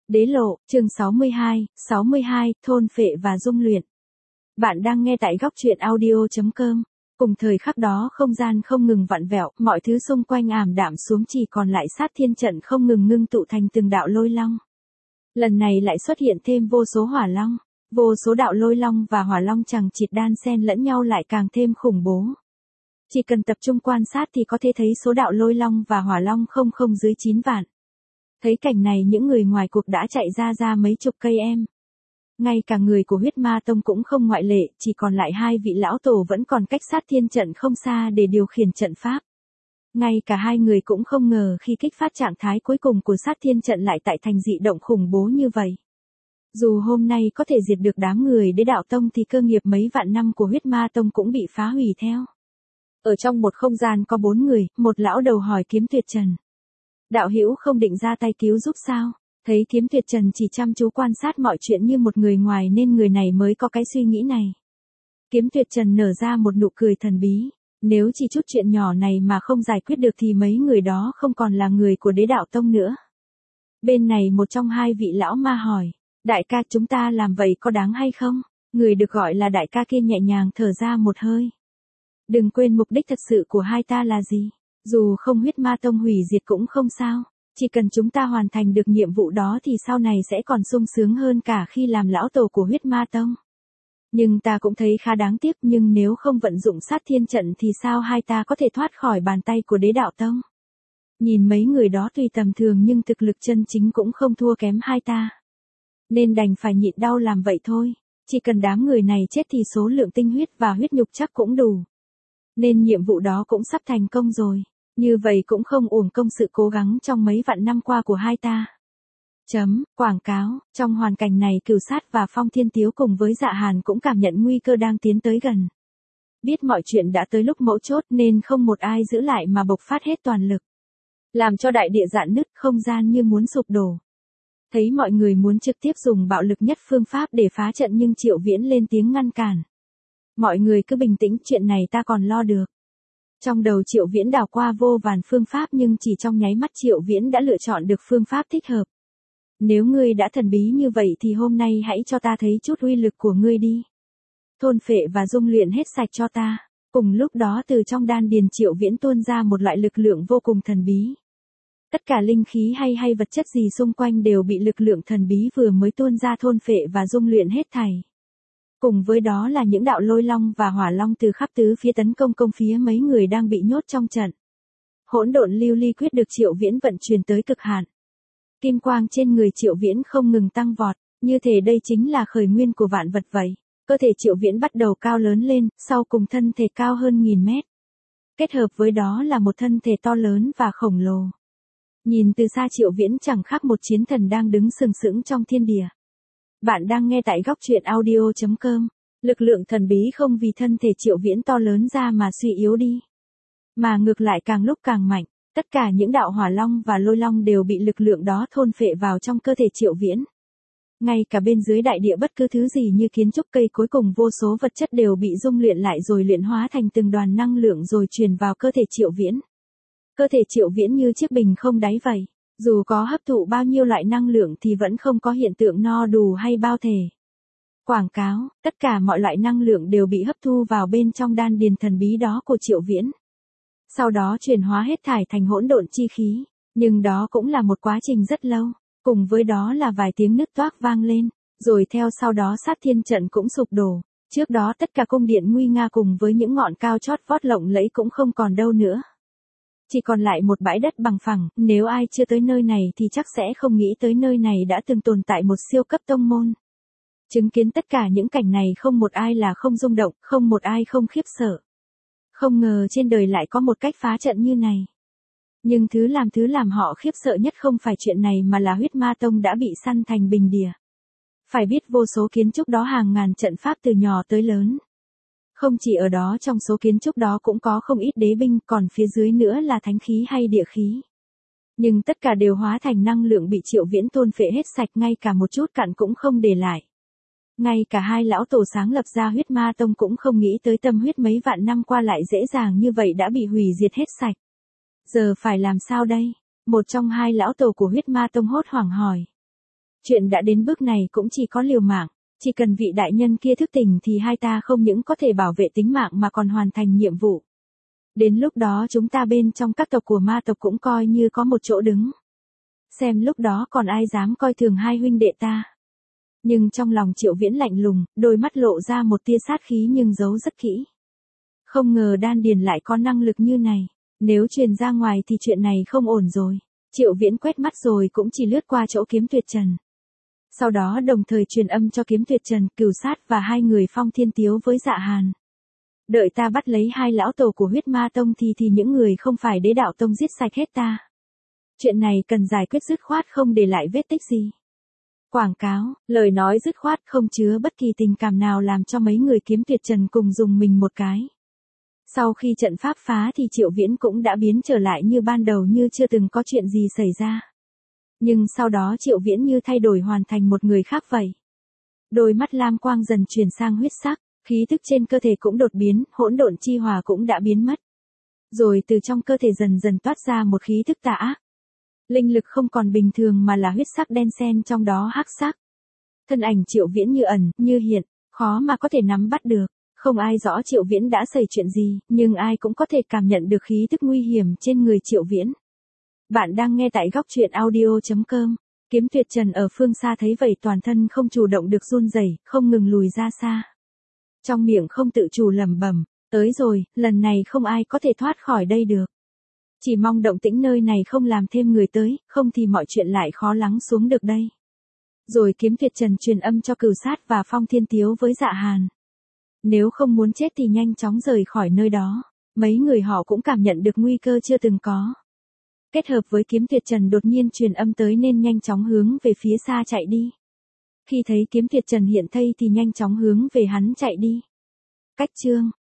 Đế lộ, chương 62, thôn phệ và dung luyện. Bạn đang nghe tại góc truyện audio.com. Cùng thời khắc đó không gian không ngừng vặn vẹo, mọi thứ xung quanh ảm đạm xuống chỉ còn lại sát thiên trận không ngừng ngưng tụ thành từng đạo lôi long. Lần này lại xuất hiện thêm vô số hỏa long, vô số đạo lôi long và hỏa long chằng chịt đan xen lẫn nhau lại càng thêm khủng bố. Chỉ cần tập trung quan sát thì có thể thấy số đạo lôi long và hỏa long không dưới 9 vạn. Thấy cảnh này những người ngoài cuộc đã chạy ra mấy chục cây em. Ngay cả người của huyết ma tông cũng không ngoại lệ, chỉ còn lại hai vị lão tổ vẫn còn cách sát thiên trận không xa để điều khiển trận pháp. Ngay cả hai người cũng không ngờ khi kích phát trạng thái cuối cùng của sát thiên trận lại tại thành dị động khủng bố như vậy. Dù hôm nay có thể diệt được đám người đế đạo tông thì cơ nghiệp mấy vạn năm của huyết ma tông cũng bị phá hủy theo. Ở trong một không gian có 4 người, một lão đầu hỏi Kiếm Tuyệt Trần. Đạo hữu không định ra tay cứu giúp sao? Thấy Kiếm Tuyệt Trần chỉ chăm chú quan sát mọi chuyện như một người ngoài nên người này mới có cái suy nghĩ này. Kiếm Tuyệt Trần nở ra một nụ cười thần bí. Nếu chỉ chút chuyện nhỏ này mà không giải quyết được thì mấy người đó không còn là người của đế đạo tông nữa. Bên này một trong hai vị lão ma hỏi. Đại ca chúng ta làm vậy có đáng hay không? Người được gọi là đại ca kia nhẹ nhàng thở ra một hơi. Đừng quên mục đích thật sự của hai ta là gì. Dù không huyết ma tông hủy diệt cũng không sao. Chỉ cần chúng ta hoàn thành được nhiệm vụ đó thì sau này sẽ còn sung sướng hơn cả khi làm lão tổ của huyết ma tông. Nhưng ta cũng thấy khá đáng tiếc, nhưng nếu không vận dụng sát thiên trận thì sao hai ta có thể thoát khỏi bàn tay của đế đạo tông. Nhìn mấy người đó tuy tầm thường nhưng thực lực chân chính cũng không thua kém hai ta. Nên đành phải nhịn đau làm vậy thôi. Chỉ cần đám người này chết thì số lượng tinh huyết và huyết nhục chắc cũng đủ. Nên nhiệm vụ đó cũng sắp thành công rồi. Như vậy cũng không uổng công sự cố gắng trong mấy vạn năm qua của hai ta. Quảng cáo, trong hoàn cảnh này Cửu Sát và Phong Thiên Tiếu cùng với Dạ Hàn cũng cảm nhận nguy cơ đang tiến tới gần. Biết mọi chuyện đã tới lúc mấu chốt nên không một ai giữ lại mà bộc phát hết toàn lực. Làm cho đại địa rạn nứt, không gian như muốn sụp đổ. Thấy mọi người muốn trực tiếp dùng bạo lực nhất phương pháp để phá trận nhưng Triệu Viễn lên tiếng ngăn cản. Mọi người cứ bình tĩnh, chuyện này ta còn lo được. Trong đầu Triệu Viễn đảo qua vô vàn phương pháp nhưng chỉ trong nháy mắt Triệu Viễn đã lựa chọn được phương pháp thích hợp. Nếu ngươi đã thần bí như vậy thì hôm nay hãy cho ta thấy chút uy lực của ngươi đi. Thôn phệ và dung luyện hết sạch cho ta. Cùng lúc đó từ trong đan điền Triệu Viễn tuôn ra một loại lực lượng vô cùng thần bí. Tất cả linh khí hay vật chất gì xung quanh đều bị lực lượng thần bí vừa mới tuôn ra thôn phệ và dung luyện hết thảy. Cùng với đó là những đạo lôi long và hỏa long từ khắp tứ phía tấn công phía mấy người đang bị nhốt trong trận. Hỗn độn lưu ly quyết được Triệu Viễn vận chuyển tới cực hạn. Kim quang trên người Triệu Viễn không ngừng tăng vọt, như thể đây chính là khởi nguyên của vạn vật vậy. Cơ thể Triệu Viễn bắt đầu cao lớn lên, sau cùng thân thể cao hơn 1000 mét. Kết hợp với đó là một thân thể to lớn và khổng lồ. Nhìn từ xa Triệu Viễn chẳng khác một chiến thần đang đứng sừng sững trong thiên địa. Bạn đang nghe tại góc truyện audio.com. Lực lượng thần bí không vì thân thể Triệu Viễn to lớn ra mà suy yếu đi. Mà ngược lại càng lúc càng mạnh. Tất cả những đạo hỏa long và lôi long đều bị lực lượng đó thôn phệ vào trong cơ thể Triệu Viễn. Ngay cả bên dưới đại địa bất cứ thứ gì như kiến trúc cây cối cùng vô số vật chất đều bị dung luyện lại rồi luyện hóa thành từng đoàn năng lượng rồi truyền vào cơ thể Triệu Viễn. Cơ thể Triệu Viễn như chiếc bình không đáy vậy. Dù có hấp thụ bao nhiêu loại năng lượng thì vẫn không có hiện tượng no đủ hay bao thể. Quảng cáo, tất cả mọi loại năng lượng đều bị hấp thu vào bên trong đan điền thần bí đó của Triệu Viễn. Sau đó chuyển hóa hết thải thành hỗn độn chi khí, nhưng đó cũng là một quá trình rất lâu, cùng với đó là vài tiếng nứt toác vang lên, rồi theo sau đó sát thiên trận cũng sụp đổ, trước đó tất cả cung điện nguy nga cùng với những ngọn cao chót vót lộng lẫy cũng không còn đâu nữa. Chỉ còn lại một bãi đất bằng phẳng, nếu ai chưa tới nơi này thì chắc sẽ không nghĩ tới nơi này đã từng tồn tại một siêu cấp tông môn. Chứng kiến tất cả những cảnh này không một ai là không rung động, không một ai không khiếp sợ. Không ngờ trên đời lại có một cách phá trận như này. Nhưng thứ làm họ khiếp sợ nhất không phải chuyện này mà là huyết ma tông đã bị săn thành bình địa. Phải biết vô số kiến trúc đó hàng ngàn trận pháp từ nhỏ tới lớn. Không chỉ ở đó, trong số kiến trúc đó cũng có không ít đế binh, còn phía dưới nữa là thánh khí hay địa khí. Nhưng tất cả đều hóa thành năng lượng bị Triệu Viễn thôn phệ hết sạch, ngay cả một chút cặn cũng không để lại. Ngay cả hai lão tổ sáng lập ra huyết ma tông cũng không nghĩ tới tâm huyết mấy vạn năm qua lại dễ dàng như vậy đã bị hủy diệt hết sạch. Giờ phải làm sao đây? Một trong hai lão tổ của huyết ma tông hốt hoảng hỏi. Chuyện đã đến bước này cũng chỉ có liều mạng, chỉ cần vị đại nhân kia thức tỉnh thì hai ta không những có thể bảo vệ tính mạng mà còn hoàn thành nhiệm vụ. Đến lúc đó chúng ta bên trong các tộc của ma tộc cũng coi như có một chỗ đứng. Xem lúc đó còn ai dám coi thường hai huynh đệ ta. Nhưng trong lòng Triệu Viễn lạnh lùng, đôi mắt lộ ra một tia sát khí nhưng giấu rất kỹ. Không ngờ đan điền lại có năng lực như này, nếu truyền ra ngoài thì chuyện này không ổn rồi. Triệu Viễn quét mắt rồi cũng chỉ lướt qua chỗ Kiếm Tuyệt Trần. Sau đó đồng thời truyền âm cho Kiếm Tuyệt Trần, Cửu Sát và hai người Phong Thiên Tiếu với Dạ Hàn. Đợi ta bắt lấy hai lão tổ của huyết ma tông thì những người không phải đế đạo tông giết sạch hết ta. Chuyện này cần giải quyết dứt khoát không để lại vết tích gì. Quảng cáo, lời nói dứt khoát không chứa bất kỳ tình cảm nào làm cho mấy người Kiếm Tuyệt Trần cùng dùng mình một cái. Sau khi trận pháp phá thì Triệu Viễn cũng đã biến trở lại như ban đầu như chưa từng có chuyện gì xảy ra. Nhưng sau đó Triệu Viễn như thay đổi hoàn thành một người khác vậy. Đôi mắt lam quang dần chuyển sang huyết sắc, khí tức trên cơ thể cũng đột biến, hỗn độn chi hòa cũng đã biến mất. Rồi từ trong cơ thể dần dần toát ra một khí tức tà ác. Linh lực không còn bình thường mà là huyết sắc đen xen trong đó hắc sắc. Thân ảnh Triệu Viễn như ẩn, như hiện, khó mà có thể nắm bắt được. Không ai rõ Triệu Viễn đã xảy chuyện gì, nhưng ai cũng có thể cảm nhận được khí tức nguy hiểm trên người Triệu Viễn. Bạn đang nghe tại góc truyện audio.com. Kiếm Tuyệt Trần ở phương xa thấy vậy toàn thân không chủ động được run rẩy, không ngừng lùi ra xa. Trong miệng không tự chủ lẩm bẩm, tới rồi, lần này không ai có thể thoát khỏi đây được. Chỉ mong động tĩnh nơi này không làm thêm người tới, không thì mọi chuyện lại khó lắng xuống được đây. Rồi Kiếm Tuyệt Trần truyền âm cho Cửu Sát và Phong Thiên Tiếu với Dạ Hàn. Nếu không muốn chết thì nhanh chóng rời khỏi nơi đó. Mấy người họ cũng cảm nhận được nguy cơ chưa từng có. Kết hợp với Kiếm Tuyệt Trần đột nhiên truyền âm tới nên nhanh chóng hướng về phía xa chạy đi. Khi thấy Kiếm Tuyệt Trần hiện thây thì nhanh chóng hướng về hắn chạy đi. Cách chương